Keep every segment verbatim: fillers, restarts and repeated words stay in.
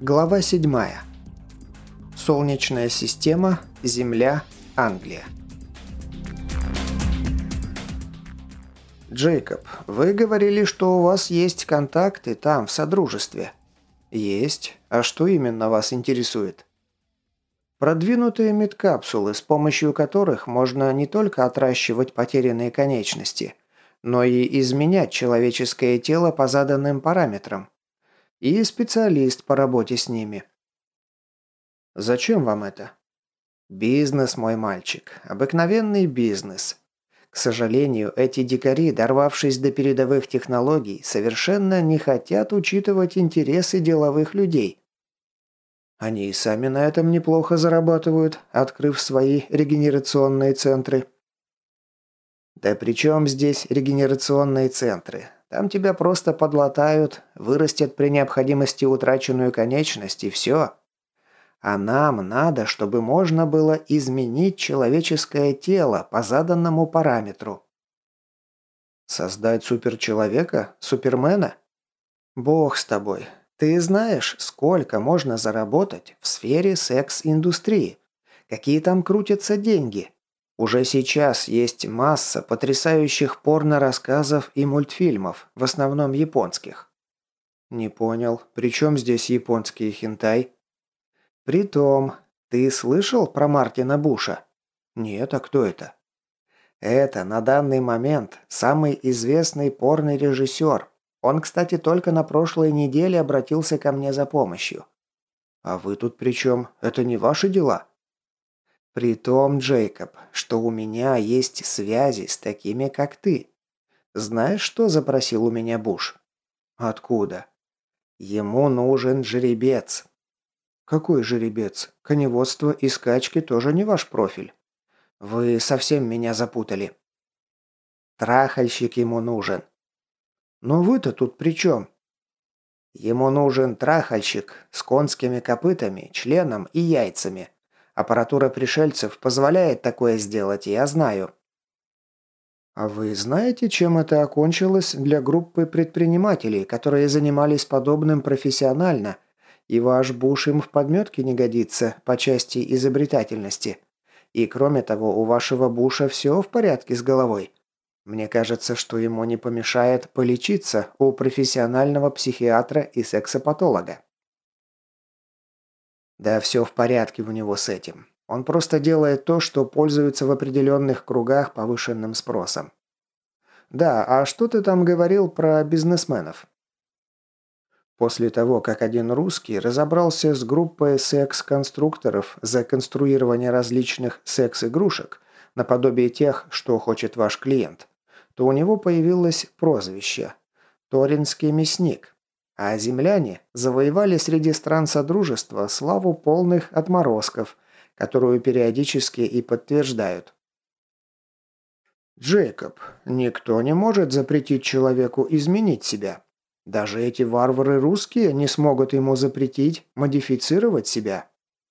Глава седьмая. Солнечная система, Земля, Англия. Джейкоб, вы говорили, что у вас есть контакты там, в Содружестве. Есть. А что именно вас интересует? Продвинутые медкапсулы, с помощью которых можно не только отращивать потерянные конечности, но и изменять человеческое тело по заданным параметрам. И специалист по работе с ними. Зачем вам это? Бизнес, мой мальчик. Обыкновенный бизнес. К сожалению, эти дикари, дорвавшись до передовых технологий, совершенно не хотят учитывать интересы деловых людей. Они и сами на этом неплохо зарабатывают, открыв свои регенерационные центры. Да при чем здесь регенерационные центры? Там тебя просто подлатают, вырастят при необходимости утраченную конечность и все. А нам надо, чтобы можно было изменить человеческое тело по заданному параметру. Создать суперчеловека? Супермена? Бог с тобой. Ты знаешь, сколько можно заработать в сфере секс-индустрии? Какие там крутятся деньги? Уже сейчас есть масса потрясающих порно-рассказов и мультфильмов, в основном японских. Не понял, при чем здесь японский хентай? Притом, ты слышал про Мартина Буша? Нет, а кто это? Это на данный момент самый известный порно-режиссер. Он, кстати, только на прошлой неделе обратился ко мне за помощью. А вы тут при чем? Это не ваши дела? При том, Джейкоб, что у меня есть связи с такими, как ты. Знаешь, что запросил у меня Буш? Откуда? Ему нужен жеребец. Какой жеребец? Коневодство и скачки тоже не ваш профиль. Вы совсем меня запутали. Трахальщик ему нужен. Но вы-то тут при чем? Ему нужен трахальщик с конскими копытами, членом и яйцами. Аппаратура пришельцев позволяет такое сделать, я знаю. А вы знаете, чем это окончилось для группы предпринимателей, которые занимались подобным профессионально, и ваш Буш им в подметке не годится по части изобретательности? И кроме того, у вашего Буша все в порядке с головой? Мне кажется, что ему не помешает полечиться у профессионального психиатра и сексопатолога. Да все в порядке у него с этим. Он просто делает то, что пользуется в определенных кругах повышенным спросом. Да, а что ты там говорил про бизнесменов? После того, как один русский разобрался с группой секс-конструкторов за конструирование различных секс-игрушек, наподобие тех, что хочет ваш клиент, то у него появилось прозвище «Торинский мясник». А земляне завоевали среди стран Содружества славу полных отморозков, которую периодически и подтверждают. Джейкоб, никто не может запретить человеку изменить себя. Даже эти варвары русские не смогут ему запретить модифицировать себя.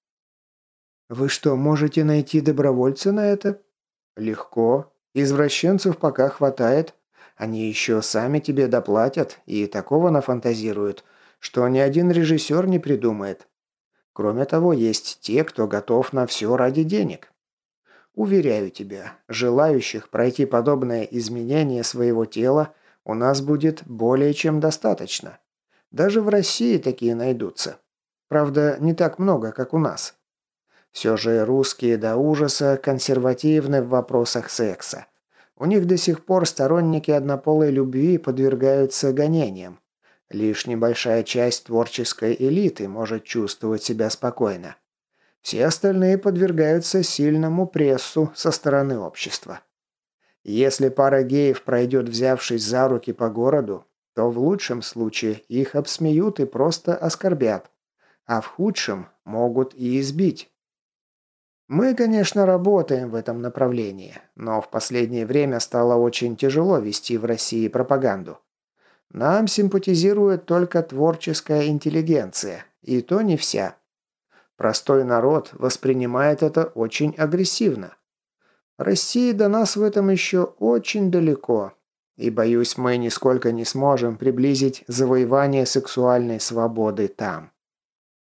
Вы что, можете найти добровольца на это? Легко. Извращенцев пока хватает. Они еще сами тебе доплатят и такого нафантазируют, что ни один режиссер не придумает. Кроме того, есть те, кто готов на все ради денег. Уверяю тебя, желающих пройти подобное изменение своего тела у нас будет более чем достаточно. Даже в России такие найдутся. Правда, не так много, как у нас. Все же русские до ужаса консервативны в вопросах секса. У них до сих пор сторонники однополой любви подвергаются гонениям. Лишь небольшая часть творческой элиты может чувствовать себя спокойно. Все остальные подвергаются сильному прессу со стороны общества. Если пара геев пройдет, взявшись за руки по городу, то в лучшем случае их обсмеют и просто оскорбят, а в худшем могут и избить. Мы, конечно, работаем в этом направлении, но в последнее время стало очень тяжело вести в России пропаганду. Нам симпатизирует только творческая интеллигенция, и то не вся. Простой народ воспринимает это очень агрессивно. России до нас в этом еще очень далеко, и, боюсь, мы нисколько не сможем приблизить завоевание сексуальной свободы там.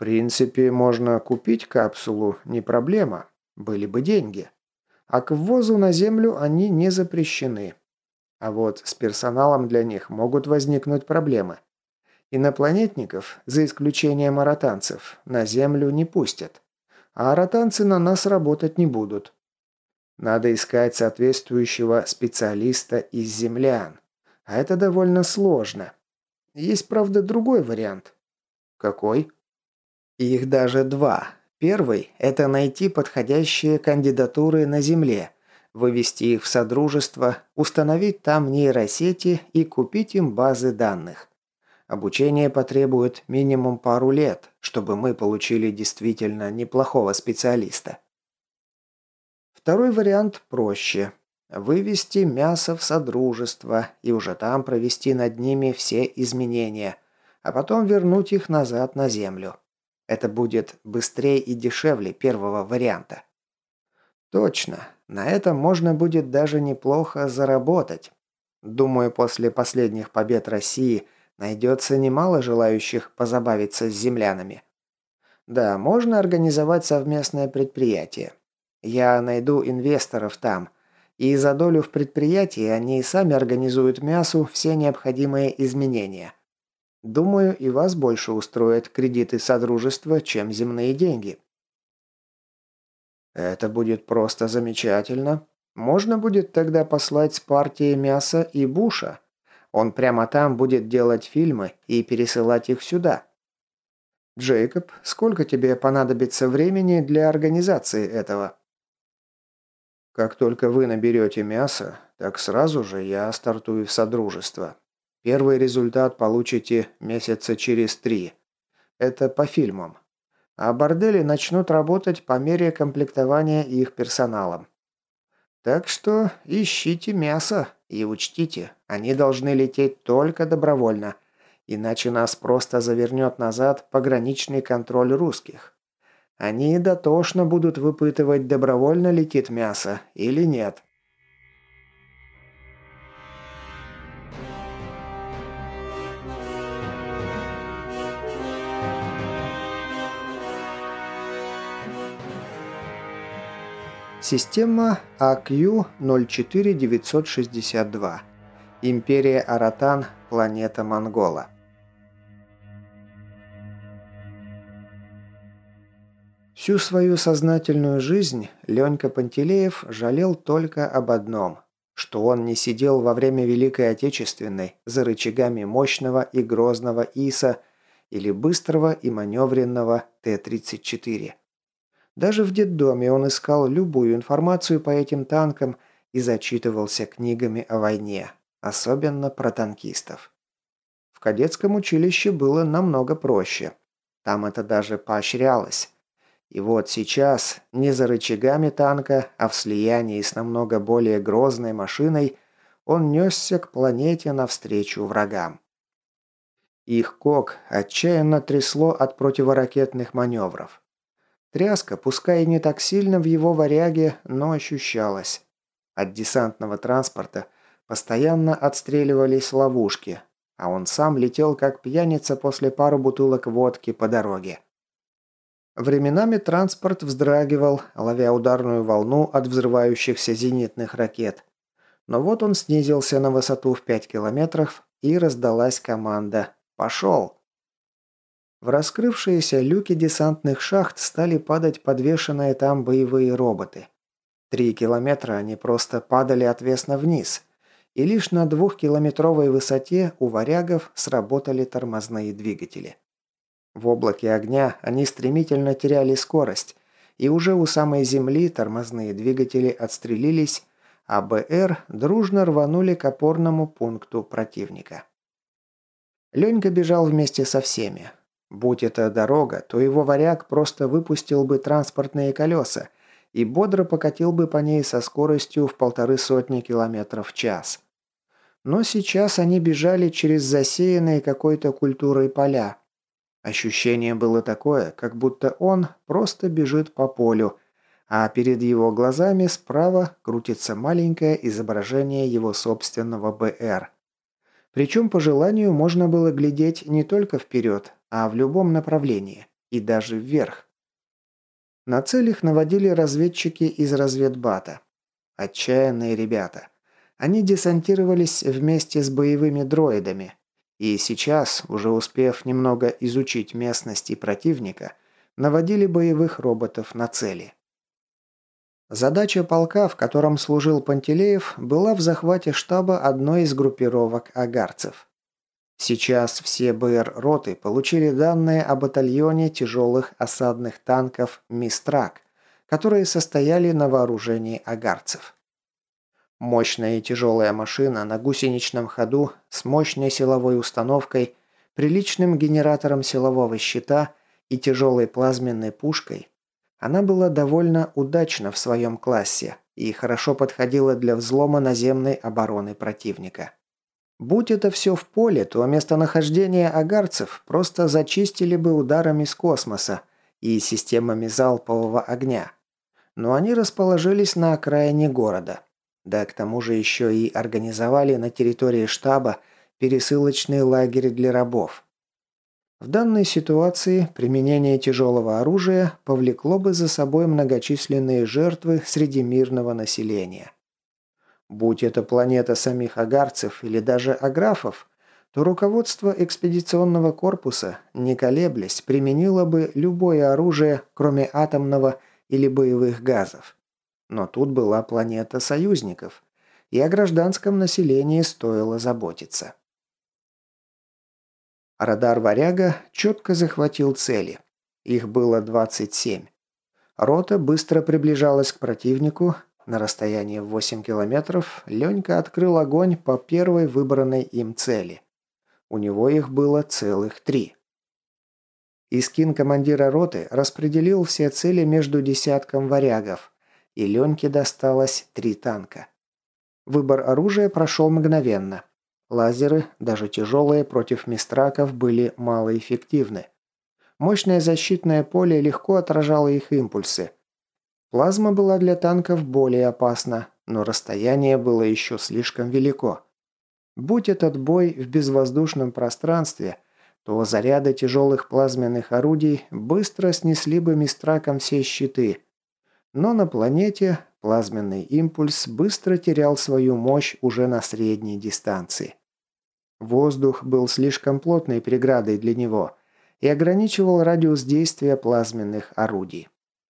принципе, можно купить капсулу, не проблема. Были бы деньги. А к ввозу на Землю они не запрещены. А вот с персоналом для них могут возникнуть проблемы. Инопланетников, за исключением аратанцев, на Землю не пустят. А аратанцы на нас работать не будут. Надо искать соответствующего специалиста из землян. А это довольно сложно. Есть, правда, другой вариант. Какой? Их даже два. Первый – это найти подходящие кандидатуры на Земле, вывести их в Содружество, установить там нейросети и купить им базы данных. Обучение потребует минимум пару лет, чтобы мы получили действительно неплохого специалиста. Второй вариант проще. Вывести мясо в Содружество и уже там провести над ними все изменения, а потом вернуть их назад на Землю. Это будет быстрее и дешевле первого варианта. Точно, на этом можно будет даже неплохо заработать. Думаю, после последних побед России найдется немало желающих позабавиться с землянами. Да, можно организовать совместное предприятие. Я найду инвесторов там, и за долю в предприятии они сами организуют мясу все необходимые изменения. Думаю, и вас больше устроят кредиты Содружества, чем земные деньги. Это будет просто замечательно. Можно будет тогда послать с партией мяса и Буша. Он прямо там будет делать фильмы и пересылать их сюда. Джейкоб, сколько тебе понадобится времени для организации этого? Как только вы наберете мясо, так сразу же я стартую в Содружество. Первый результат получите месяца через три. Это по фильмам. А бордели начнут работать по мере комплектования их персоналом. Так что ищите мясо и учтите, они должны лететь только добровольно, иначе нас просто завернет назад пограничный контроль русских. Они дотошно будут выпытывать, добровольно летит мясо или нет. Система А Кью ноль четыре девятьсот шестьдесят два. Империя Аратан, планета Монгола. Всю свою сознательную жизнь Ленька Пантелеев жалел только об одном, что он не сидел во время Великой Отечественной за рычагами мощного и грозного ИСа или быстрого и маневренного Т тридцать четыре. Даже в детдоме он искал любую информацию по этим танкам и зачитывался книгами о войне, особенно про танкистов. В кадетском училище было намного проще. Там это даже поощрялось. И вот сейчас, не за рычагами танка, а в слиянии с намного более грозной машиной, он несся к планете навстречу врагам. Их КОК отчаянно трясло от противоракетных маневров. Тряска, пускай и не так сильно в его варяге, но ощущалась. От десантного транспорта постоянно отстреливались ловушки, а он сам летел как пьяница после пары бутылок водки по дороге. Временами транспорт вздрагивал, ловя ударную волну от взрывающихся зенитных ракет. Но вот он снизился на высоту в пять километров, и раздалась команда «Пошел!». В раскрывшиеся люки десантных шахт стали падать подвешенные там боевые роботы. Три километра они просто падали отвесно вниз, и лишь на двухкилометровой высоте у варягов сработали тормозные двигатели. В облаке огня они стремительно теряли скорость, и уже у самой земли тормозные двигатели отстрелились, а БР дружно рванули к опорному пункту противника. Ленька бежал вместе со всеми. Будь это дорога, то его варяг просто выпустил бы транспортные колеса и бодро покатил бы по ней со скоростью в полторы сотни километров в час. Но сейчас они бежали через засеянные какой-то культурой поля. Ощущение было такое, как будто он просто бежит по полю, а перед его глазами справа крутится маленькое изображение его собственного БР. Причем по желанию можно было глядеть не только вперед, а в любом направлении, и даже вверх. На цель их наводили разведчики из разведбата. Отчаянные ребята. Они десантировались вместе с боевыми дроидами. И сейчас, уже успев немного изучить местности противника, наводили боевых роботов на цели. Задача полка, в котором служил Пантелеев, была в захвате штаба одной из группировок агарцев. Сейчас все БР-роты получили данные о батальоне тяжелых осадных танков «Мистрак», которые состояли на вооружении агарцев. Мощная и тяжелая машина на гусеничном ходу с мощной силовой установкой, приличным генератором силового щита и тяжелой плазменной пушкой, она была довольно удачна в своем классе и хорошо подходила для взлома наземной обороны противника. Будь это все в поле, то местонахождение агарцев просто зачистили бы ударами с космоса и системами залпового огня. Но они расположились на окраине города. Да к тому же еще и организовали на территории штаба пересылочный лагерь для рабов. В данной ситуации применение тяжелого оружия повлекло бы за собой многочисленные жертвы среди мирного населения. Будь это планета самих агарцев или даже аграфов, то руководство экспедиционного корпуса, не колеблясь, применило бы любое оружие, кроме атомного или боевых газов. Но тут была планета союзников, и о гражданском населении стоило заботиться. Радар «Варяга» четко захватил цели. Их было двадцать семь. Рота быстро приближалась к противнику. На расстоянии в восемь километров Ленька открыл огонь по первой выбранной им цели. У него их было целых три. Искин командира роты распределил все цели между десятком варягов, и Леньке досталось три танка. Выбор оружия прошел мгновенно. Лазеры, даже тяжелые, против мистраков были малоэффективны. Мощное защитное поле легко отражало их импульсы. Плазма была для танков более опасна, но расстояние было еще слишком велико. Будь этот бой в безвоздушном пространстве, то заряды тяжелых плазменных орудий быстро снесли бы мистракам все щиты. Но на планете плазменный импульс быстро терял свою мощь уже на средней дистанции. Воздух был слишком плотной преградой для него и ограничивал радиус действия плазменных орудий.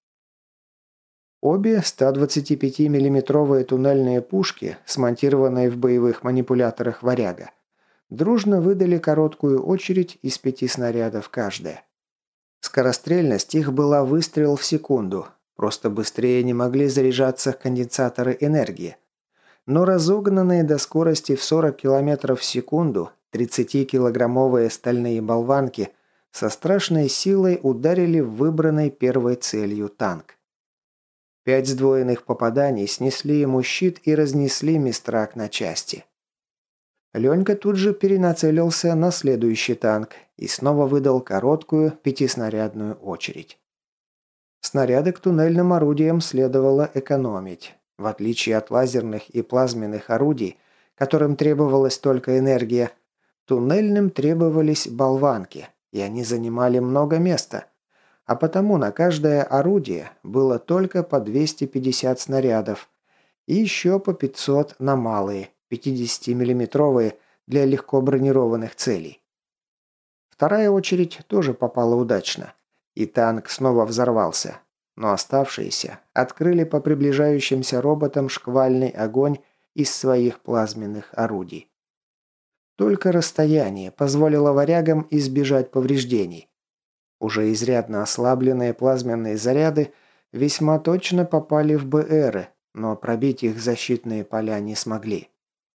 Обе сто двадцатипятимиллиметровые туннельные пушки, смонтированные в боевых манипуляторах «Варяга», дружно выдали короткую очередь из пяти снарядов каждая. Скорострельность их была выстрел в секунду, просто быстрее не могли заряжаться конденсаторы энергии. Но разогнанные до скорости в сорок километров в секунду тридцатикилограммовые стальные болванки со страшной силой ударили в выбранный первой целью танк. Пять сдвоенных попаданий снесли ему щит и разнесли мистрак на части. Ленька тут же перенацелился на следующий танк и снова выдал короткую пятиснарядную очередь. Снаряды к туннельным орудиям следовало экономить. В отличие от лазерных и плазменных орудий, которым требовалась только энергия, туннельным требовались болванки, и они занимали много места. А потому на каждое орудие было только по двести пятьдесят снарядов и еще по пятьсот на малые, пятидесятимиллиметровые для легко бронированных целей. Вторая очередь тоже попала удачно, и танк снова взорвался, но оставшиеся открыли по приближающимся роботам шквальный огонь из своих плазменных орудий. Только расстояние позволило варягам избежать повреждений. Уже изрядно ослабленные плазменные заряды весьма точно попали в БРы, но пробить их защитные поля не смогли.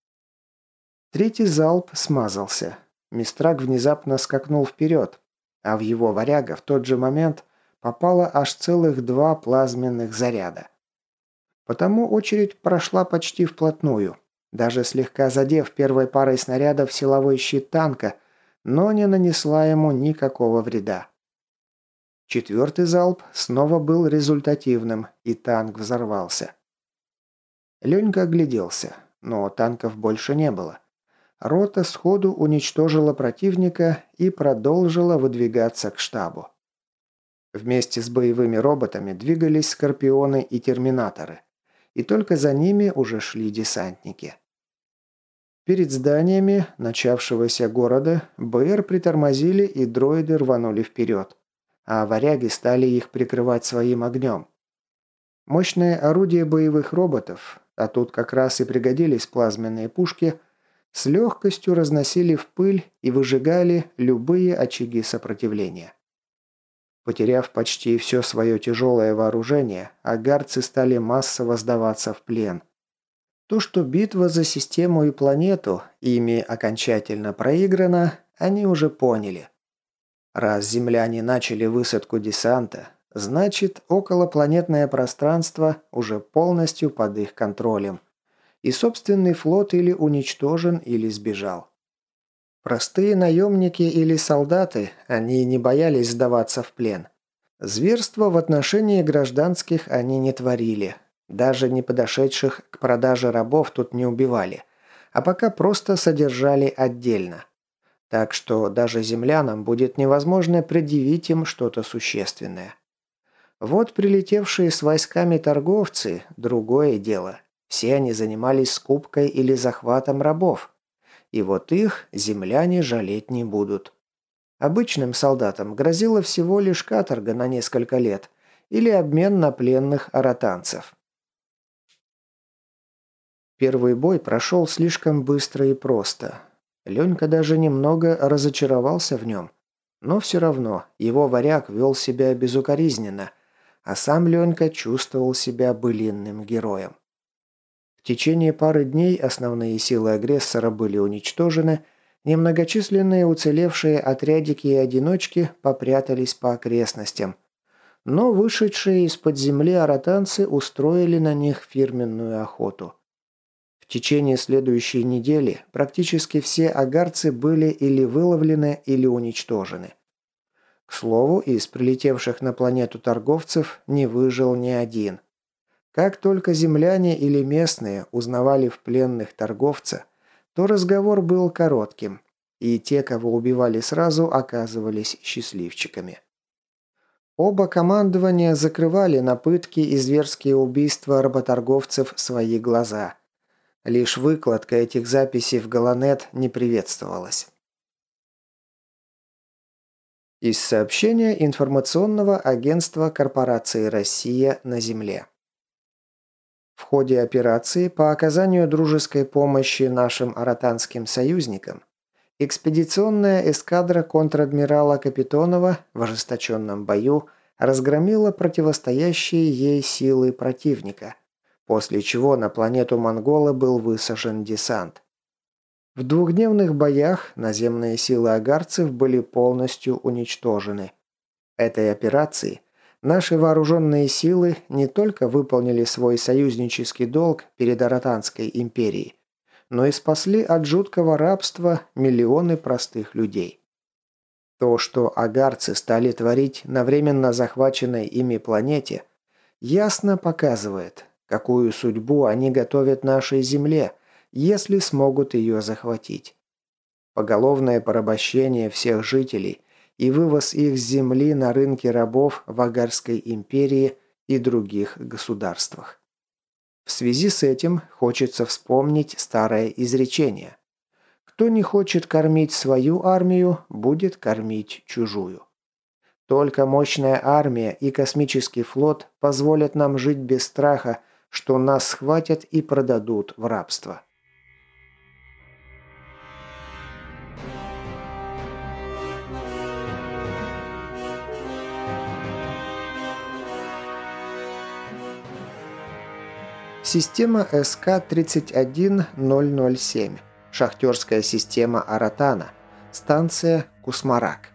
Третий залп смазался. Мистрак внезапно скакнул вперед, а в его варяга в тот же момент попало аж целых два плазменных заряда. Потому очередь прошла почти вплотную, даже слегка задев первой парой снарядов силовой щит танка, но не нанесла ему никакого вреда. Четвертый залп снова был результативным, и танк взорвался. Ленька огляделся, но танков больше не было. Рота сходу уничтожила противника и продолжила выдвигаться к штабу. Вместе с боевыми роботами двигались скорпионы и терминаторы. И только за ними уже шли десантники. Перед зданиями начавшегося города БР притормозили и дроиды рванули вперед, а варяги стали их прикрывать своим огнем. Мощные орудия боевых роботов, а тут как раз и пригодились плазменные пушки, с легкостью разносили в пыль и выжигали любые очаги сопротивления. Потеряв почти все свое тяжелое вооружение, агарцы стали массово сдаваться в плен. То, что битва за систему и планету ими окончательно проиграна, они уже поняли. Раз земляне начали высадку десанта, значит, околопланетное пространство уже полностью под их контролем, и собственный флот или уничтожен, или сбежал. Простые наемники или солдаты, они не боялись сдаваться в плен. Зверства в отношении гражданских они не творили. Даже не подошедших к продаже рабов тут не убивали, а пока просто содержали отдельно. Так что даже землянам будет невозможно предъявить им что-то существенное. Вот прилетевшие с войсками торговцы – другое дело. Все они занимались скупкой или захватом рабов. И вот их земляне жалеть не будут. Обычным солдатам грозила всего лишь каторга на несколько лет или обмен на пленных аратанцев. Первый бой прошел слишком быстро и просто. Ленька даже немного разочаровался в нем. Но все равно его варяг вел себя безукоризненно, а сам Ленька чувствовал себя былинным героем. В течение пары дней основные силы агрессора были уничтожены, немногочисленные уцелевшие отрядики и одиночки попрятались по окрестностям, но вышедшие из-под земли аратанцы устроили на них фирменную охоту. В течение следующей недели практически все агарцы были или выловлены, или уничтожены. К слову, из прилетевших на планету торговцев не выжил ни один. Как только земляне или местные узнавали в пленных торговца, то разговор был коротким, и те, кого убивали сразу, оказывались счастливчиками. Оба командования закрывали на пытки и зверские убийства работорговцев свои глаза. Лишь выкладка этих записей в Галанет не приветствовалась. Из сообщения информационного агентства корпорации «Россия» на Земле. В ходе операции по оказанию дружеской помощи нашим аратанским союзникам экспедиционная эскадра контр-адмирала Капитонова в ожесточенном бою разгромила противостоящие ей силы противника, после чего на планету Монгола был высажен десант. В двухдневных боях наземные силы агарцев были полностью уничтожены. Этой операции наши вооруженные силы не только выполнили свой союзнический долг перед Аратанской империей, но и спасли от жуткого рабства миллионы простых людей. То, что агарцы стали творить на временно захваченной ими планете, ясно показывает, какую судьбу они готовят нашей Земле, если смогут ее захватить. Поголовное порабощение всех жителей и вывоз их с земли на рынки рабов в Агарской империи и других государствах. В связи с этим хочется вспомнить старое изречение: кто не хочет кормить свою армию, будет кормить чужую. Только мощная армия и космический флот позволят нам жить без страха, что нас схватят и продадут в рабство. Система эс ка тридцать один ноль ноль семь. Шахтерская система Аратана. Станция Кусмарак.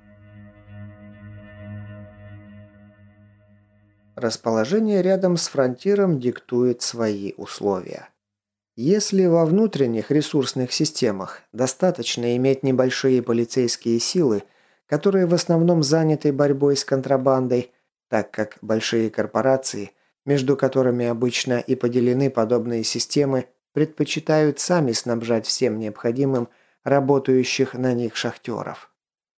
Расположение рядом с фронтиром диктует свои условия. Если во внутренних ресурсных системах достаточно иметь небольшие полицейские силы, которые в основном заняты борьбой с контрабандой, так как большие корпорации, между которыми обычно и поделены подобные системы, предпочитают сами снабжать всем необходимым работающих на них шахтеров.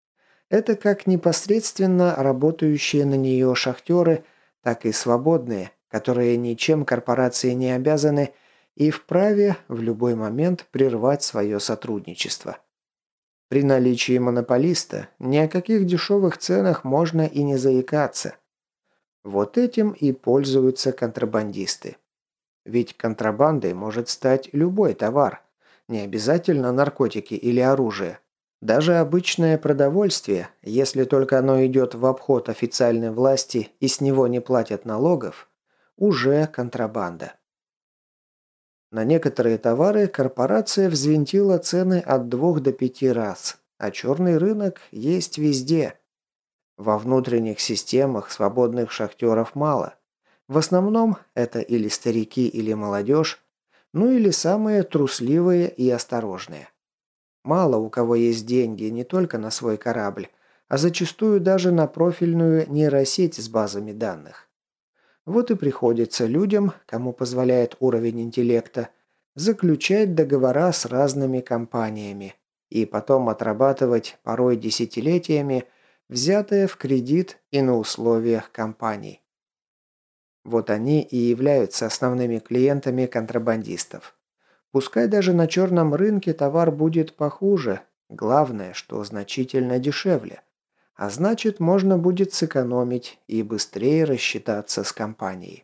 Это как непосредственно работающие на нее шахтеры, так и свободные, которые ничем корпорации не обязаны и вправе в любой момент прервать свое сотрудничество. При наличии монополиста ни о каких дешевых ценах можно и не заикаться. Вот этим и пользуются контрабандисты. Ведь контрабандой может стать любой товар, не обязательно наркотики или оружие. Даже обычное продовольствие, если только оно идет в обход официальной власти и с него не платят налогов, уже контрабанда. На некоторые товары корпорация взвинтила цены от двух до пяти раз, а черный рынок есть везде. Во внутренних системах свободных шахтеров мало. В основном это или старики, или молодежь, ну или самые трусливые и осторожные. Мало у кого есть деньги не только на свой корабль, а зачастую даже на профильную нейросеть с базами данных. Вот и приходится людям, кому позволяет уровень интеллекта, заключать договора с разными компаниями и потом отрабатывать порой десятилетиями взятое в кредит и на условиях компаний. Вот они и являются основными клиентами контрабандистов. Пускай даже на черном рынке товар будет похуже, главное, что значительно дешевле. А значит, можно будет сэкономить и быстрее рассчитаться с компанией.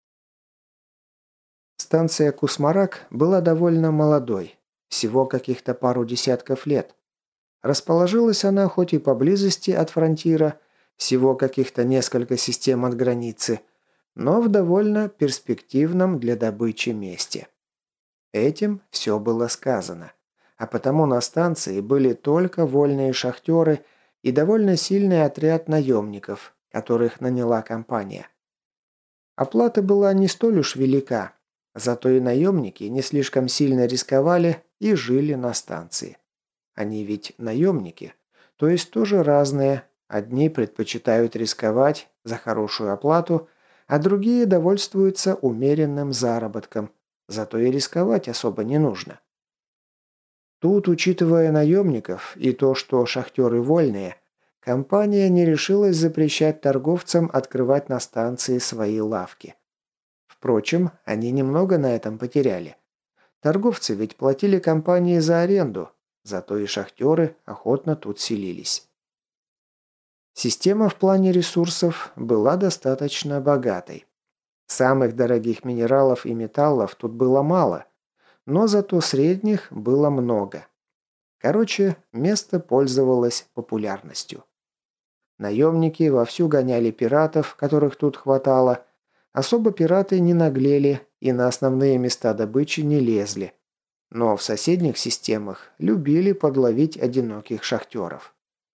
Станция Кусмарак была довольно молодой, всего каких-то пару десятков лет. Расположилась она хоть и поблизости от фронтира, всего каких-то несколько систем от границы, но в довольно перспективном для добычи месте. Этим все было сказано, а потому на станции были только вольные шахтеры и довольно сильный отряд наемников, которых наняла компания. Оплата была не столь уж велика, зато и наемники не слишком сильно рисковали и жили на станции. Они ведь наемники, то есть тоже разные. Одни предпочитают рисковать за хорошую оплату, а другие довольствуются умеренным заработком, зато и рисковать особо не нужно. Тут, учитывая наемников и то, что шахтеры вольные, компания не решилась запрещать торговцам открывать на станции свои лавки. Впрочем, они немного на этом потеряли. Торговцы ведь платили компании за аренду, зато и шахтеры охотно тут селились. Система в плане ресурсов была достаточно богатой. Самых дорогих минералов и металлов тут было мало, но зато средних было много. Короче, место пользовалось популярностью. Наемники вовсю гоняли пиратов, которых тут хватало. Особо пираты не наглели и на основные места добычи не лезли. Но в соседних системах любили подловить одиноких шахтеров.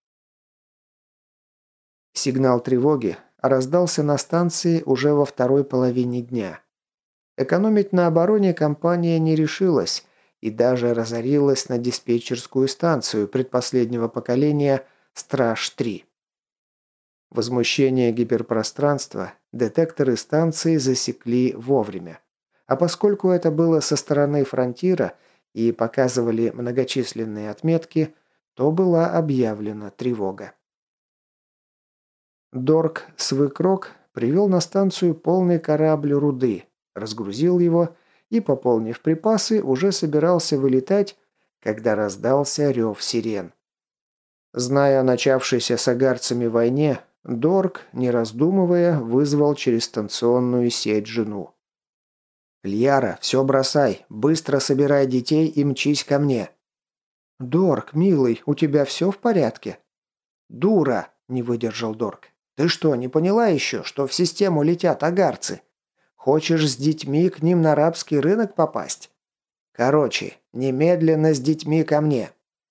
Сигнал тревоги раздался на станции уже во второй половине дня. Экономить на обороне компания не решилась и даже разорилась на диспетчерскую станцию предпоследнего поколения «Страж-три». Возмущение гиперпространства детекторы станции засекли вовремя. А поскольку это было со стороны фронтира и показывали многочисленные отметки, то была объявлена тревога. Дорк Свыкрок привел на станцию полный корабль руды, разгрузил его и, пополнив припасы, уже собирался вылетать, когда раздался рев сирен. Зная о начавшейся с агарцами войне, Дорк, не раздумывая, вызвал через станционную сеть жену. «Льяра, все бросай, быстро собирай детей и мчись ко мне». «Дорк, милый, у тебя все в порядке?» «Дура!» – не выдержал Дорк. «Ты что, не поняла еще, что в систему летят агарцы? Хочешь с детьми к ним на арабский рынок попасть? Короче, немедленно с детьми ко мне».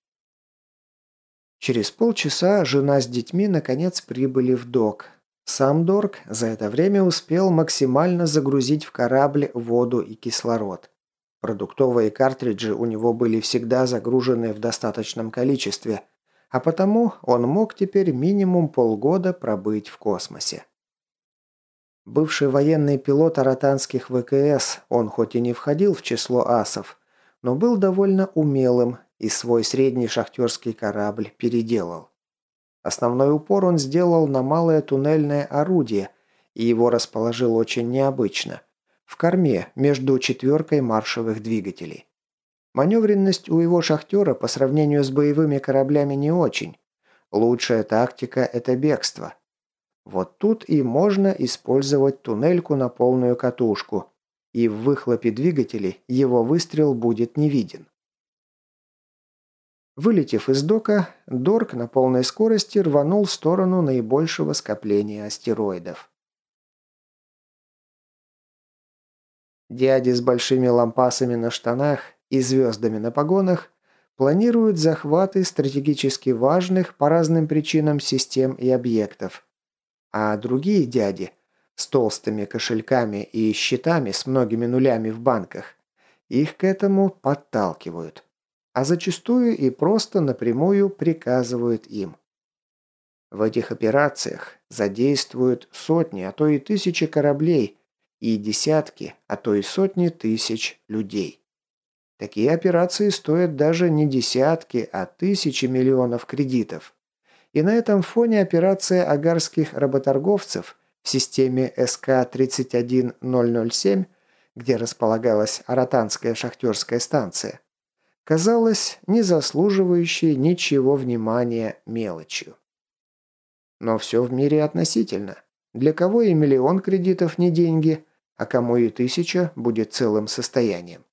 Через полчаса жена с детьми наконец прибыли в док. Сам Дорк за это время успел максимально загрузить в корабль воду и кислород. Продуктовые картриджи у него были всегда загружены в достаточном количестве, а потому он мог теперь минимум полгода пробыть в космосе. Бывший военный пилот аратанских ВКС, он хоть и не входил в число асов, но был довольно умелым и свой средний шахтерский корабль переделал. Основной упор он сделал на малое туннельное орудие, и его расположил очень необычно – в корме между четверкой маршевых двигателей. Маневренность у его шахтера по сравнению с боевыми кораблями не очень. Лучшая тактика – это бегство. Вот тут и можно использовать туннельку на полную катушку, и в выхлопе двигателей его выстрел будет не виден. Вылетев из дока, Дорк на полной скорости рванул в сторону наибольшего скопления астероидов. Дяди с большими лампасами на штанах и звездами на погонах планируют захваты стратегически важных по разным причинам систем и объектов. А другие дяди с толстыми кошельками и счетами с многими нулями в банках их к этому подталкивают, а зачастую и просто напрямую приказывают им. В этих операциях задействуют сотни, а то и тысячи кораблей и десятки, а то и сотни тысяч людей. Такие операции стоят даже не десятки, а тысячи миллионов кредитов. И на этом фоне операция агарских работорговцев в системе эс ка тридцать один ноль ноль семь, где располагалась Аратанская шахтерская станция, казалась не заслуживающей ничего внимания мелочью. Но все в мире относительно. Для кого и миллион кредитов не деньги, а кому и тысяча будет целым состоянием.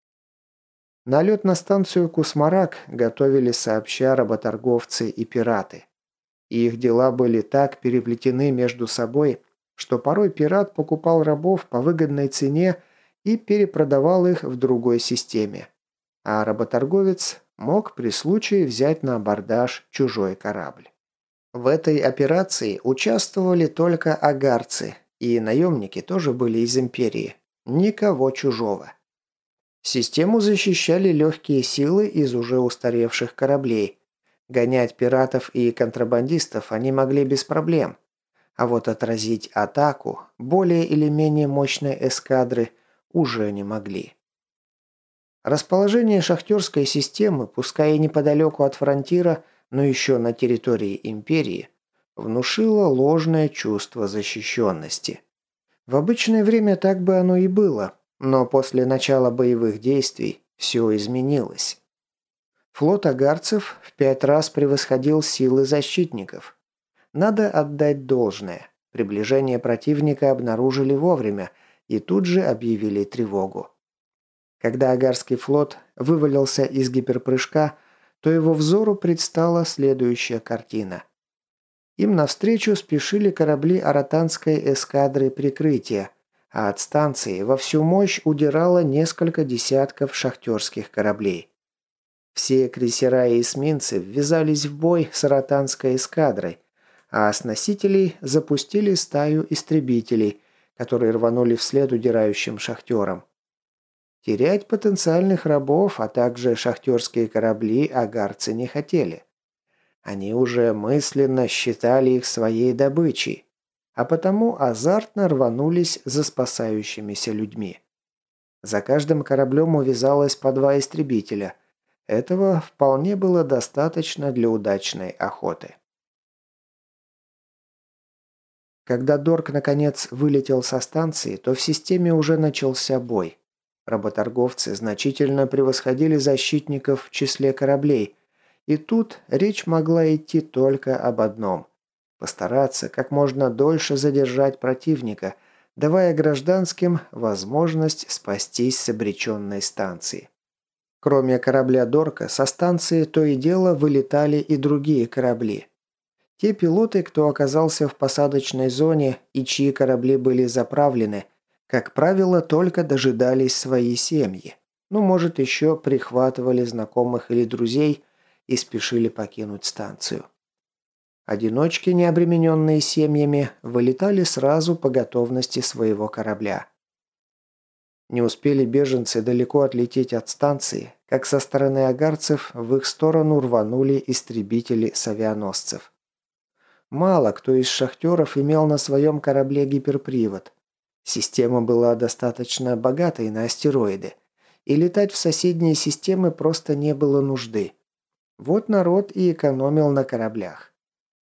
Налет на станцию Кусмарак готовили сообща работорговцы и пираты. И их дела были так переплетены между собой, что порой пират покупал рабов по выгодной цене и перепродавал их в другой системе, а работорговец мог при случае взять на абордаж чужой корабль. В этой операции участвовали только агарцы, и наемники тоже были из империи. Никого чужого. Систему защищали легкие силы из уже устаревших кораблей. Гонять пиратов и контрабандистов они могли без проблем. А вот отразить атаку более или менее мощной эскадры уже не могли. Расположение шахтерской системы, пускай и неподалеку от фронтира, но еще на территории империи, внушило ложное чувство защищенности. В обычное время так бы оно и было, но после начала боевых действий все изменилось. Флот агарцев в пять раз превосходил силы защитников. Надо отдать должное. Приближение противника обнаружили вовремя и тут же объявили тревогу. Когда агарский флот вывалился из гиперпрыжка, то его взору предстала следующая картина. Им навстречу спешили корабли аратанской эскадры прикрытия, а от станции во всю мощь удирало несколько десятков шахтерских кораблей. Все крейсера и эсминцы ввязались в бой с аратанской эскадрой, а с носителей запустили стаю истребителей, которые рванули вслед удирающим шахтерам. Терять потенциальных рабов, а также шахтерские корабли агарцы не хотели. Они уже мысленно считали их своей добычей, а потому азартно рванулись за спасающимися людьми. За каждым кораблем увязалось по два истребителя. Этого вполне было достаточно для удачной охоты. Когда Дорк наконец вылетел со станции, то в системе уже начался бой. Работорговцы значительно превосходили защитников в числе кораблей, и тут речь могла идти только об одном – постараться как можно дольше задержать противника, давая гражданским возможность спастись с обреченной станции. Кроме корабля Дорка, со станции то и дело вылетали и другие корабли. Те пилоты, кто оказался в посадочной зоне и чьи корабли были заправлены, как правило, только дожидались свои семьи. Ну, может, еще прихватывали знакомых или друзей и спешили покинуть станцию. Одиночки, не обремененные семьями, вылетали сразу по готовности своего корабля. Не успели беженцы далеко отлететь от станции, как со стороны агарцев в их сторону рванули истребители с авианосцев. Мало кто из шахтеров имел на своем корабле гиперпривод. Система была достаточно богатой на астероиды, и летать в соседние системы просто не было нужды. Вот народ и экономил на кораблях.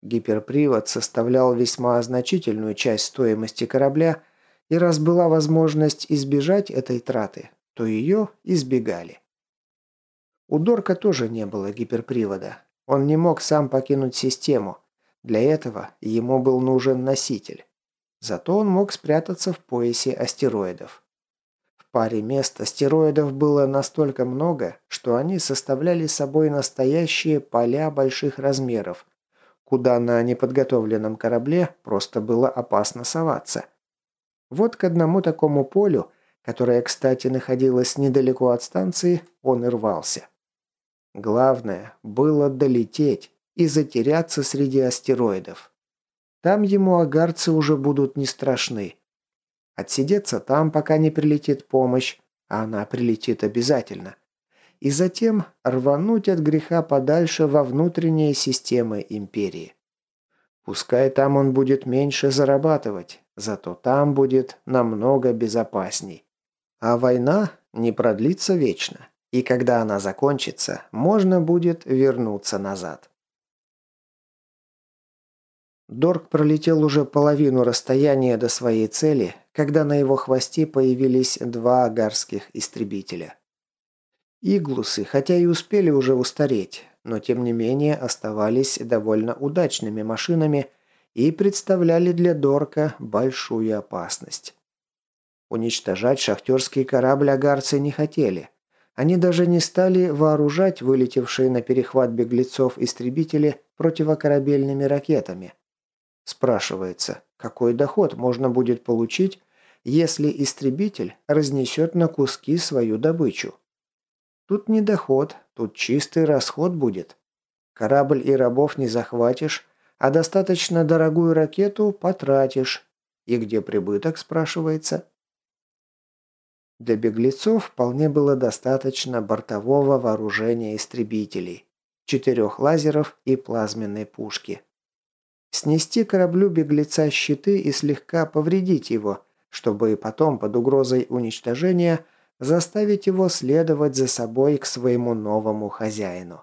Гиперпривод составлял весьма значительную часть стоимости корабля, и раз была возможность избежать этой траты, то ее избегали. У Дорка тоже не было гиперпривода. Он не мог сам покинуть систему. Для этого ему был нужен носитель. Зато он мог спрятаться в поясе астероидов. В паре мест астероидов было настолько много, что они составляли собой настоящие поля больших размеров, куда на неподготовленном корабле просто было опасно соваться. Вот к одному такому полю, которое, кстати, находилось недалеко от станции, он и рвался. Главное было долететь и затеряться среди астероидов. Там ему агарцы уже будут не страшны. Отсидеться там, пока не прилетит помощь, а она прилетит обязательно. И затем рвануть от греха подальше во внутренние системы империи. Пускай там он будет меньше зарабатывать, зато там будет намного безопасней. А война не продлится вечно, и когда она закончится, можно будет вернуться назад. Дорк пролетел уже половину расстояния до своей цели, когда на его хвосте появились два агарских истребителя. Иглусы, хотя и успели уже устареть, но тем не менее оставались довольно удачными машинами и представляли для Дорка большую опасность. Уничтожать шахтерский корабль агарцы не хотели. Они даже не стали вооружать вылетевшие на перехват беглецов истребители противокорабельными ракетами. Спрашивается, какой доход можно будет получить, если истребитель разнесет на куски свою добычу? Тут не доход, тут чистый расход будет. Корабль и рабов не захватишь, а достаточно дорогую ракету потратишь. И где прибыток, спрашивается? Для беглецов вполне было достаточно бортового вооружения истребителей, четырех лазеров и плазменной пушки. Снести кораблю беглеца щиты и слегка повредить его, чтобы потом под угрозой уничтожения заставить его следовать за собой к своему новому хозяину.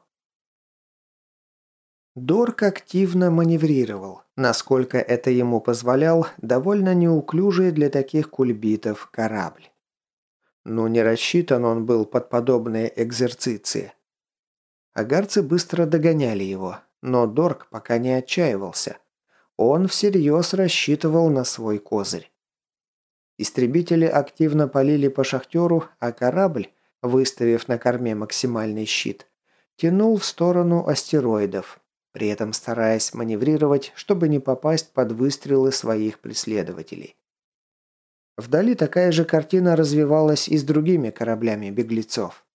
Дорк активно маневрировал, насколько это ему позволял довольно неуклюжий для таких кульбитов корабль. Но не рассчитан он был под подобные экзерциции. Агарцы быстро догоняли его, но Дорк пока не отчаивался. Он всерьез рассчитывал на свой козырь. Истребители активно палили по шахтеру, а корабль, выставив на корме максимальный щит, тянул в сторону астероидов, при этом стараясь маневрировать, чтобы не попасть под выстрелы своих преследователей. Вдали такая же картина развивалась и с другими кораблями беглецов.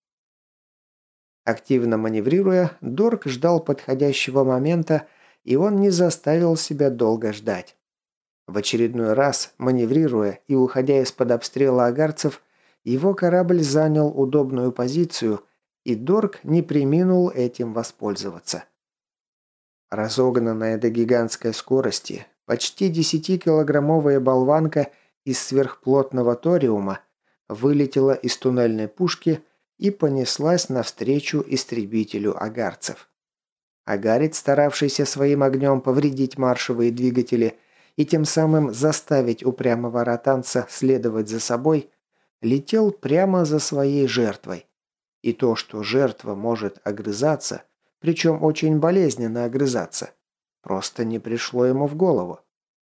Активно маневрируя, Дорк ждал подходящего момента, и он не заставил себя долго ждать. В очередной раз, маневрируя и уходя из-под обстрела агарцев, его корабль занял удобную позицию, и Дорк не преминул этим воспользоваться. Разогнанная до гигантской скорости, почти десятикилограммовая болванка из сверхплотного ториума вылетела из туннельной пушки и понеслась навстречу истребителю агарцев. Агарец, старавшийся своим огнем повредить маршевые двигатели и тем самым заставить упрямого ротанца следовать за собой, летел прямо за своей жертвой. И то, что жертва может огрызаться, причем очень болезненно огрызаться, просто не пришло ему в голову.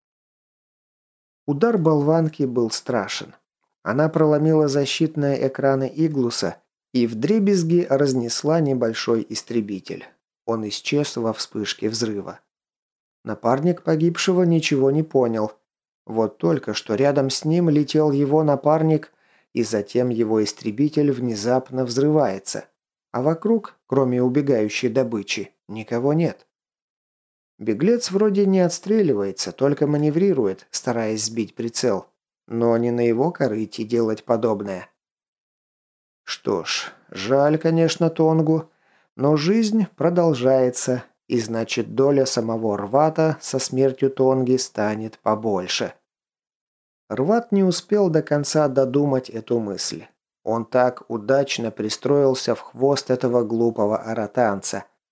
Удар болванки был страшен. Она проломила защитные экраны Иглуса и вдребезги разнесла небольшой истребитель. Он исчез во вспышке взрыва. Напарник погибшего ничего не понял. Вот только что рядом с ним летел его напарник, и затем его истребитель внезапно взрывается. А вокруг, кроме убегающей добычи, никого нет. Беглец вроде не отстреливается, только маневрирует, стараясь сбить прицел. Но не на его корыте делать подобное. Что ж, жаль, конечно, Тонгу, но жизнь продолжается, и значит доля самого Рвата со смертью Тонги станет побольше. Рват не успел до конца додумать эту мысль. Он так удачно пристроился в хвост этого глупого аратанца.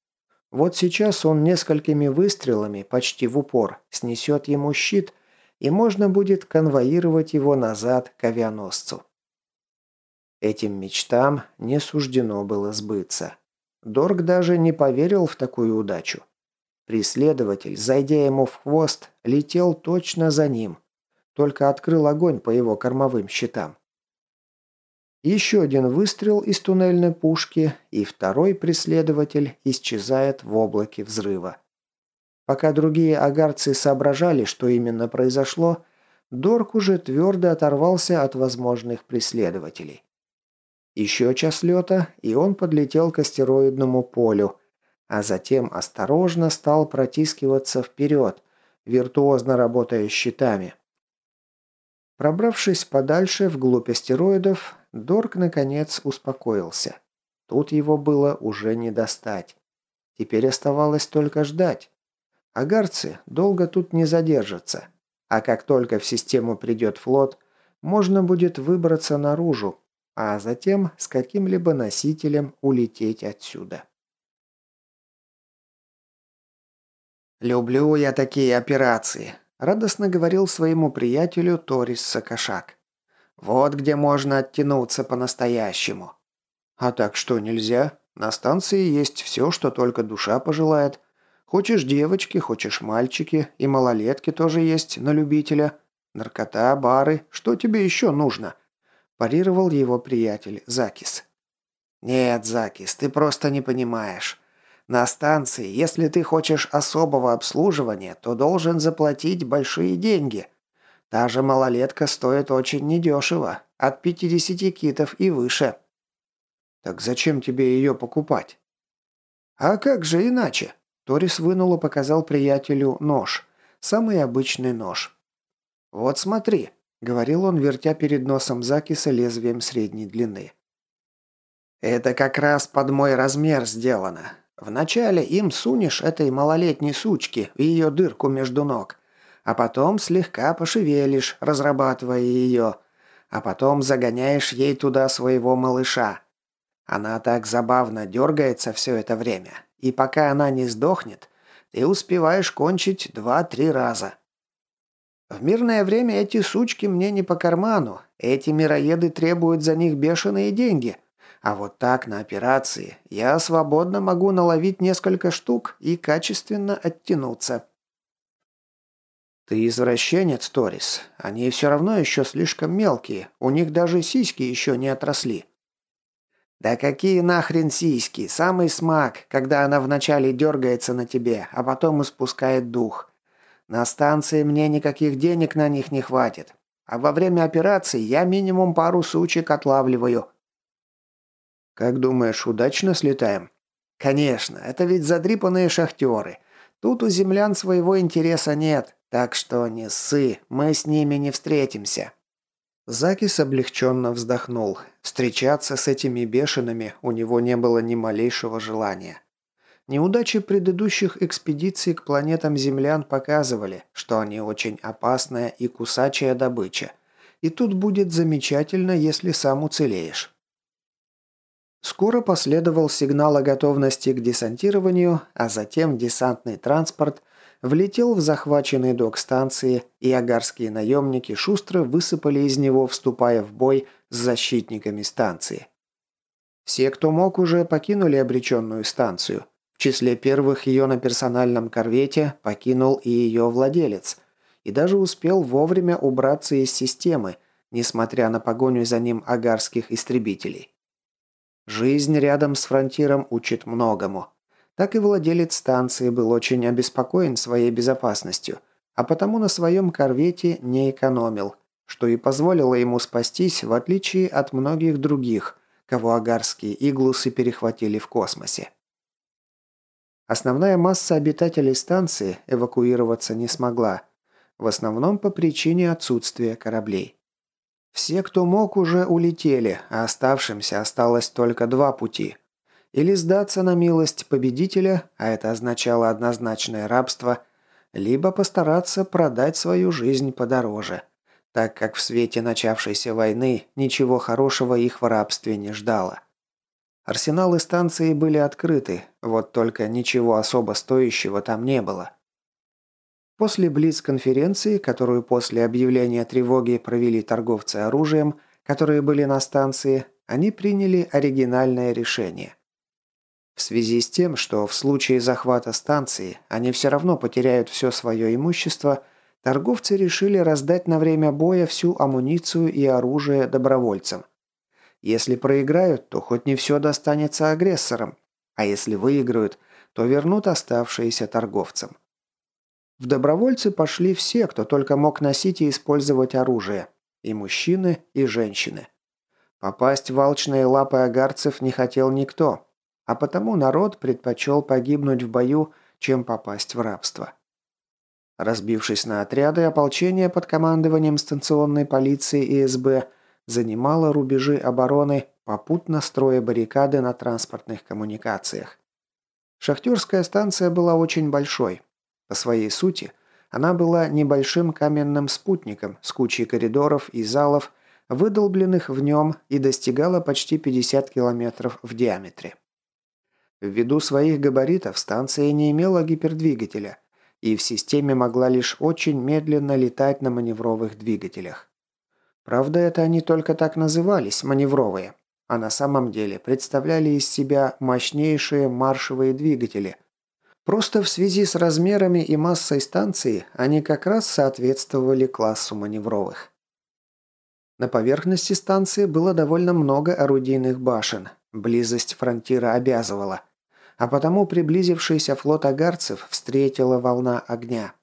Вот сейчас он несколькими выстрелами, почти в упор, снесет ему щит, и можно будет конвоировать его назад к авианосцу. Этим мечтам не суждено было сбыться. Дорг даже не поверил в такую удачу. Преследователь, зайдя ему в хвост, летел точно за ним, только открыл огонь по его кормовым щитам. Еще один выстрел из туннельной пушки, и второй преследователь исчезает в облаке взрыва. Пока другие агарцы соображали, что именно произошло, Дорк уже твердо оторвался от возможных преследователей. Еще час лета, и он подлетел к астероидному полю, а затем осторожно стал протискиваться вперед, виртуозно работая щитами. Пробравшись подальше вглубь астероидов, Дорк наконец успокоился. Тут его было уже не достать. Теперь оставалось только ждать. Агарцы долго тут не задержатся, а как только в систему придет флот, можно будет выбраться наружу, а затем с каким-либо носителем улететь отсюда. «Люблю я такие операции», – радостно говорил своему приятелю Торис Сакашак. «Вот где можно оттянуться по-настоящему». «А так что, нельзя? На станции есть все, что только душа пожелает. Хочешь девочки, хочешь мальчики, и малолетки тоже есть на любителя. Наркота, бары, что тебе еще нужно?» – парировал его приятель Закис. «Нет, Закис, ты просто не понимаешь. На станции, если ты хочешь особого обслуживания, то должен заплатить большие деньги. Та же малолетка стоит очень недешево, от пятидесяти китов и выше». «Так зачем тебе ее покупать?» «А как же иначе?» Торис вынул и показал приятелю нож. Самый обычный нож. «Вот смотри», — говорил он, вертя перед носом Закиса лезвием средней длины. «Это как раз под мой размер сделано. Вначале им сунешь этой малолетней сучке в ее дырку между ног, а потом слегка пошевелишь, разрабатывая ее, а потом загоняешь ей туда своего малыша. Она так забавно дергается все это время, и пока она не сдохнет, ты успеваешь кончить два-три раза. В мирное время эти сучки мне не по карману, эти мироеды требуют за них бешеные деньги». А вот так на операции я свободно могу наловить несколько штук и качественно оттянуться. Ты извращенец, Торис. Они все равно еще слишком мелкие. У них даже сиськи еще не отросли. Да какие нахрен сиськи? Самый смак, когда она вначале дергается на тебе, а потом испускает дух. На станции мне никаких денег на них не хватит. А во время операции я минимум пару сучек отлавливаю. «Как думаешь, удачно слетаем?» «Конечно, это ведь задрипанные шахтеры. Тут у землян своего интереса нет, так что не ссы, мы с ними не встретимся». Закис облегченно вздохнул. Встречаться с этими бешеными у него не было ни малейшего желания. Неудачи предыдущих экспедиций к планетам землян показывали, что они очень опасная и кусачая добыча. И тут будет замечательно, если сам уцелеешь. Скоро последовал сигнал о готовности к десантированию, а затем десантный транспорт влетел в захваченный док станции, и агарские наемники шустро высыпали из него, вступая в бой с защитниками станции. Все, кто мог, уже покинули обреченную станцию. В числе первых ее на персональном корвете покинул и ее владелец, и даже успел вовремя убраться из системы, несмотря на погоню за ним агарских истребителей. Жизнь рядом с фронтиром учит многому. Так и владелец станции был очень обеспокоен своей безопасностью, а потому на своем корвете не экономил, что и позволило ему спастись, в отличие от многих других, кого агарские иглусы перехватили в космосе. Основная масса обитателей станции эвакуироваться не смогла, в основном по причине отсутствия кораблей. Все, кто мог, уже улетели, а оставшимся осталось только два пути. Или сдаться на милость победителя, а это означало однозначное рабство, либо постараться продать свою жизнь подороже, так как в свете начавшейся войны ничего хорошего их в рабстве не ждало. Арсеналы станции были открыты, вот только ничего особо стоящего там не было. После блиц-конференции, которую после объявления тревоги провели торговцы оружием, которые были на станции, они приняли оригинальное решение. В связи с тем, что в случае захвата станции они все равно потеряют все свое имущество, торговцы решили раздать на время боя всю амуницию и оружие добровольцам. Если проиграют, то хоть не все достанется агрессорам, а если выиграют, то вернут оставшиеся торговцам. В добровольцы пошли все, кто только мог носить и использовать оружие. И мужчины, и женщины. Попасть в алчные лапы агарцев не хотел никто, а потому народ предпочел погибнуть в бою, чем попасть в рабство. Разбившись на отряды, ополчение под командованием станционной полиции и эс бэ занимало рубежи обороны, попутно строя баррикады на транспортных коммуникациях. Шахтерская станция была очень большой. По своей сути, она была небольшим каменным спутником с кучей коридоров и залов, выдолбленных в нем, и достигала почти пятьдесят километров в диаметре. Ввиду своих габаритов станция не имела гипердвигателя, и в системе могла лишь очень медленно летать на маневровых двигателях. Правда, это они только так назывались, маневровые, а на самом деле представляли из себя мощнейшие маршевые двигатели. Просто в связи с размерами и массой станции они как раз соответствовали классу маневровых. На поверхности станции было довольно много орудийных башен, близость фронтира обязывала, а потому приблизившийся флот агарцев встретила волна огня.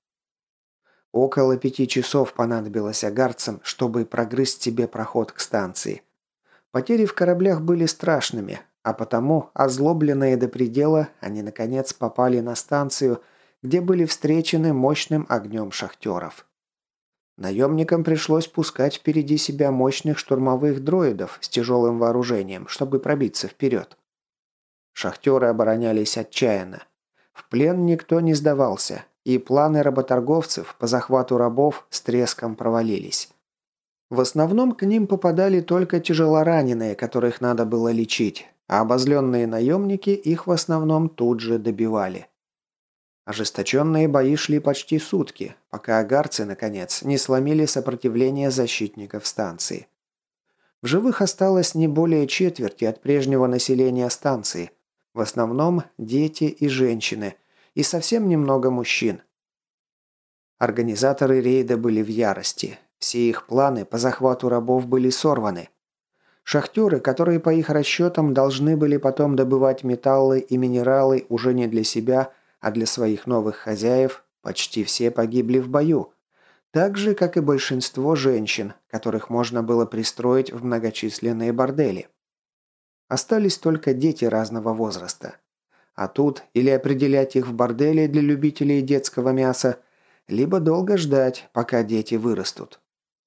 Около пяти часов понадобилось агарцам, чтобы прогрызть себе проход к станции. Потери в кораблях были страшными, а потому, озлобленные до предела, они наконец попали на станцию, где были встречены мощным огнем шахтеров. Наемникам пришлось пускать впереди себя мощных штурмовых дроидов с тяжелым вооружением, чтобы пробиться вперед. Шахтеры оборонялись отчаянно. В плен никто не сдавался, и планы работорговцев по захвату рабов с треском провалились. В основном к ним попадали только тяжелораненые, которых надо было лечить, а обозленные наемники их в основном тут же добивали. Ожесточенные бои шли почти сутки, пока агарцы, наконец, не сломили сопротивление защитников станции. В живых осталось не более четверти от прежнего населения станции, в основном дети и женщины, и совсем немного мужчин. Организаторы рейда были в ярости. Все их планы по захвату рабов были сорваны. Шахтеры, которые по их расчетам должны были потом добывать металлы и минералы уже не для себя, а для своих новых хозяев, почти все погибли в бою. Так же, как и большинство женщин, которых можно было пристроить в многочисленные бордели. Остались только дети разного возраста. А тут или определять их в бордели для любителей детского мяса, либо долго ждать, пока дети вырастут.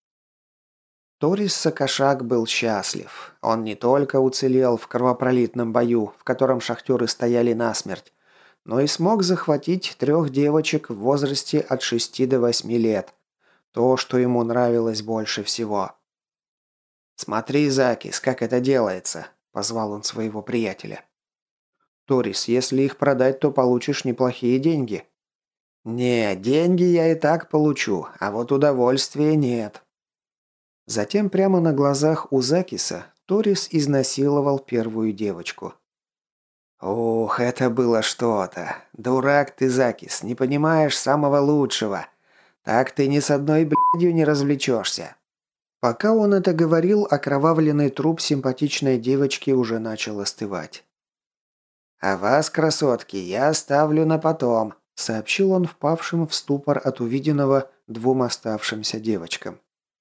Торис Сакашак был счастлив. Он не только уцелел в кровопролитном бою, в котором шахтеры стояли насмерть, но и смог захватить трех девочек в возрасте от шести до восьми лет. То, что ему нравилось больше всего. «Смотри, Закис, как это делается», – позвал он своего приятеля. «Торис, если их продать, то получишь неплохие деньги». «Не, деньги я и так получу, а вот удовольствия нет». Затем прямо на глазах у Закиса Торис изнасиловал первую девочку. «Ух, это было что-то. Дурак ты, Закис, не понимаешь самого лучшего. Так ты ни с одной блядью не развлечешься». Пока он это говорил, окровавленный труп симпатичной девочки уже начал остывать. «А вас, красотки, я оставлю на потом», — сообщил он впавшим в ступор от увиденного двум оставшимся девочкам.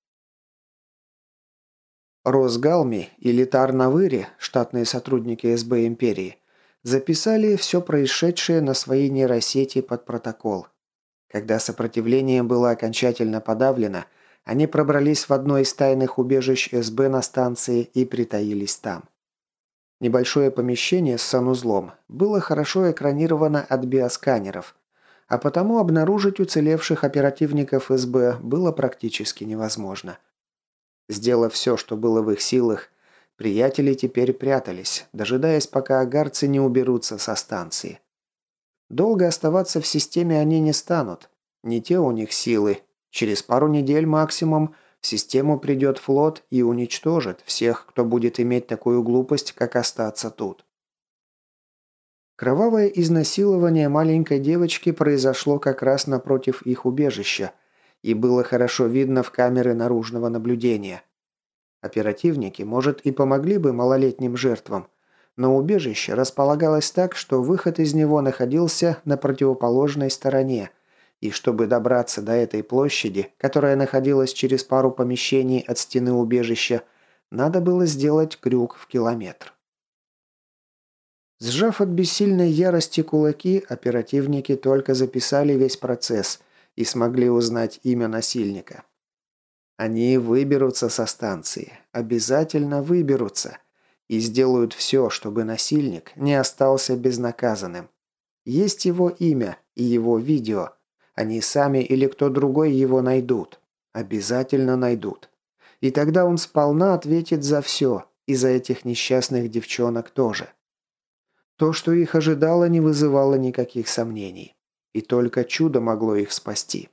Росгалми и Литар Навыри, штатные сотрудники эс бэ Империи, записали все происшедшее на своей нейросети под протокол. Когда сопротивление было окончательно подавлено, они пробрались в одно из тайных убежищ эс бэ на станции и притаились там. Небольшое помещение с санузлом было хорошо экранировано от биосканеров, а потому обнаружить уцелевших оперативников эс бэ было практически невозможно. Сделав все, что было в их силах, Приятели теперь прятались, дожидаясь, пока агарцы не уберутся со станции. Долго оставаться в системе они не станут. Не те у них силы. Через пару недель максимум в систему придет флот и уничтожит всех, кто будет иметь такую глупость, как остаться тут. Кровавое изнасилование маленькой девочки произошло как раз напротив их убежища, и было хорошо видно в камеры наружного наблюдения. Оперативники, может, и помогли бы малолетним жертвам, но убежище располагалось так, что выход из него находился на противоположной стороне, и чтобы добраться до этой площади, которая находилась через пару помещений от стены убежища, надо было сделать крюк в километр. Сжав от бессильной ярости кулаки, оперативники только записали весь процесс и смогли узнать имя насильника. Они выберутся со станции, обязательно выберутся, и сделают все, чтобы насильник не остался безнаказанным. Есть его имя и его видео. Они сами или кто другой его найдут. Обязательно найдут. И тогда он сполна ответит за все, и за этих несчастных девчонок тоже. То, что их ожидало, не вызывало никаких сомнений. И только чудо могло их спасти.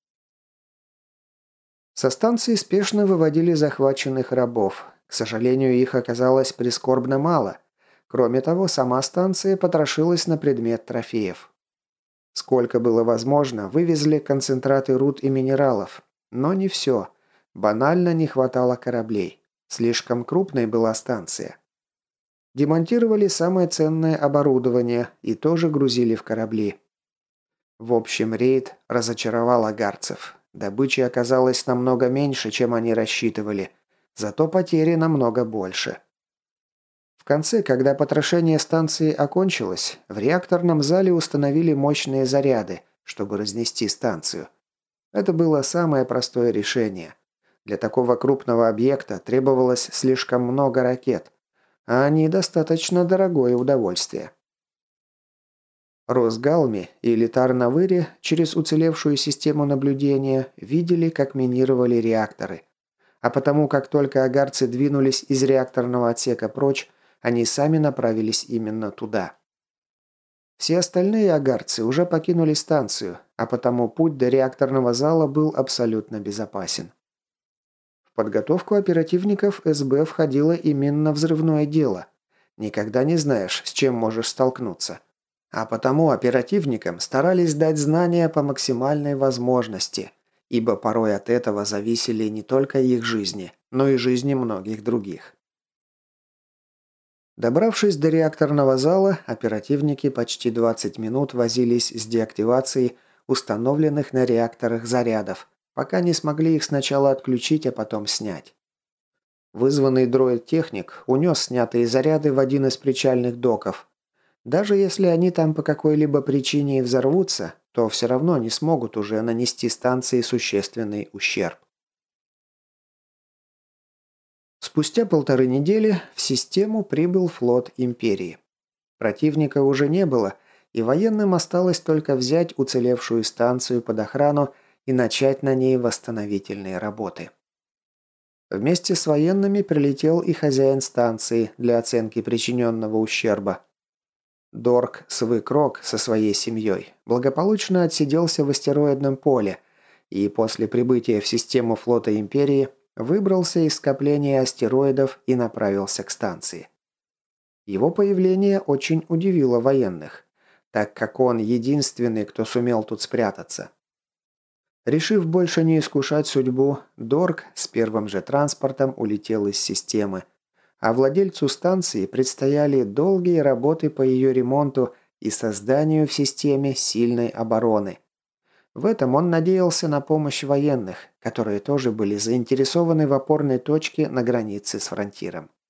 Со станции спешно выводили захваченных рабов. К сожалению, их оказалось прискорбно мало. Кроме того, сама станция потрошилась на предмет трофеев. Сколько было возможно, вывезли концентраты руд и минералов. Но не все. Банально не хватало кораблей. Слишком крупной была станция. Демонтировали самое ценное оборудование и тоже грузили в корабли. В общем, рейд разочаровал агарцев. Добычи оказалось намного меньше, чем они рассчитывали, зато потери намного больше. В конце, когда потрошение станции окончилось, в реакторном зале установили мощные заряды, чтобы разнести станцию. Это было самое простое решение. Для такого крупного объекта требовалось слишком много ракет, а они достаточно дорогое удовольствие. Росгалми и Литар на Выре через уцелевшую систему наблюдения видели, как минировали реакторы. А потому, как только агарцы двинулись из реакторного отсека прочь, они сами направились именно туда. Все остальные агарцы уже покинули станцию, а потому путь до реакторного зала был абсолютно безопасен. В подготовку оперативников СБ входило именно взрывное дело. Никогда не знаешь, с чем можешь столкнуться. А потому оперативникам старались дать знания по максимальной возможности, ибо порой от этого зависели не только их жизни, но и жизни многих других. Добравшись до реакторного зала, оперативники почти двадцать минут возились с деактивацией установленных на реакторах зарядов, пока не смогли их сначала отключить, а потом снять. Вызванный дроид-техник унес снятые заряды в один из причальных доков. Даже если они там по какой-либо причине и взорвутся, то все равно не смогут уже нанести станции существенный ущерб. Спустя полторы недели в систему прибыл флот Империи. Противника уже не было, и военным осталось только взять уцелевшую станцию под охрану и начать на ней восстановительные работы. Вместе с военными прилетел и хозяин станции для оценки причиненного ущерба. Дорк Свыкрок со своей семьей благополучно отсиделся в астероидном поле и после прибытия в систему флота Империи выбрался из скопления астероидов и направился к станции. Его появление очень удивило военных, так как он единственный, кто сумел тут спрятаться. Решив больше не искушать судьбу, Дорк с первым же транспортом улетел из системы, а владельцу станции предстояли долгие работы по ее ремонту и созданию в системе сильной обороны. В этом он надеялся на помощь военных, которые тоже были заинтересованы в опорной точке на границе с фронтиром.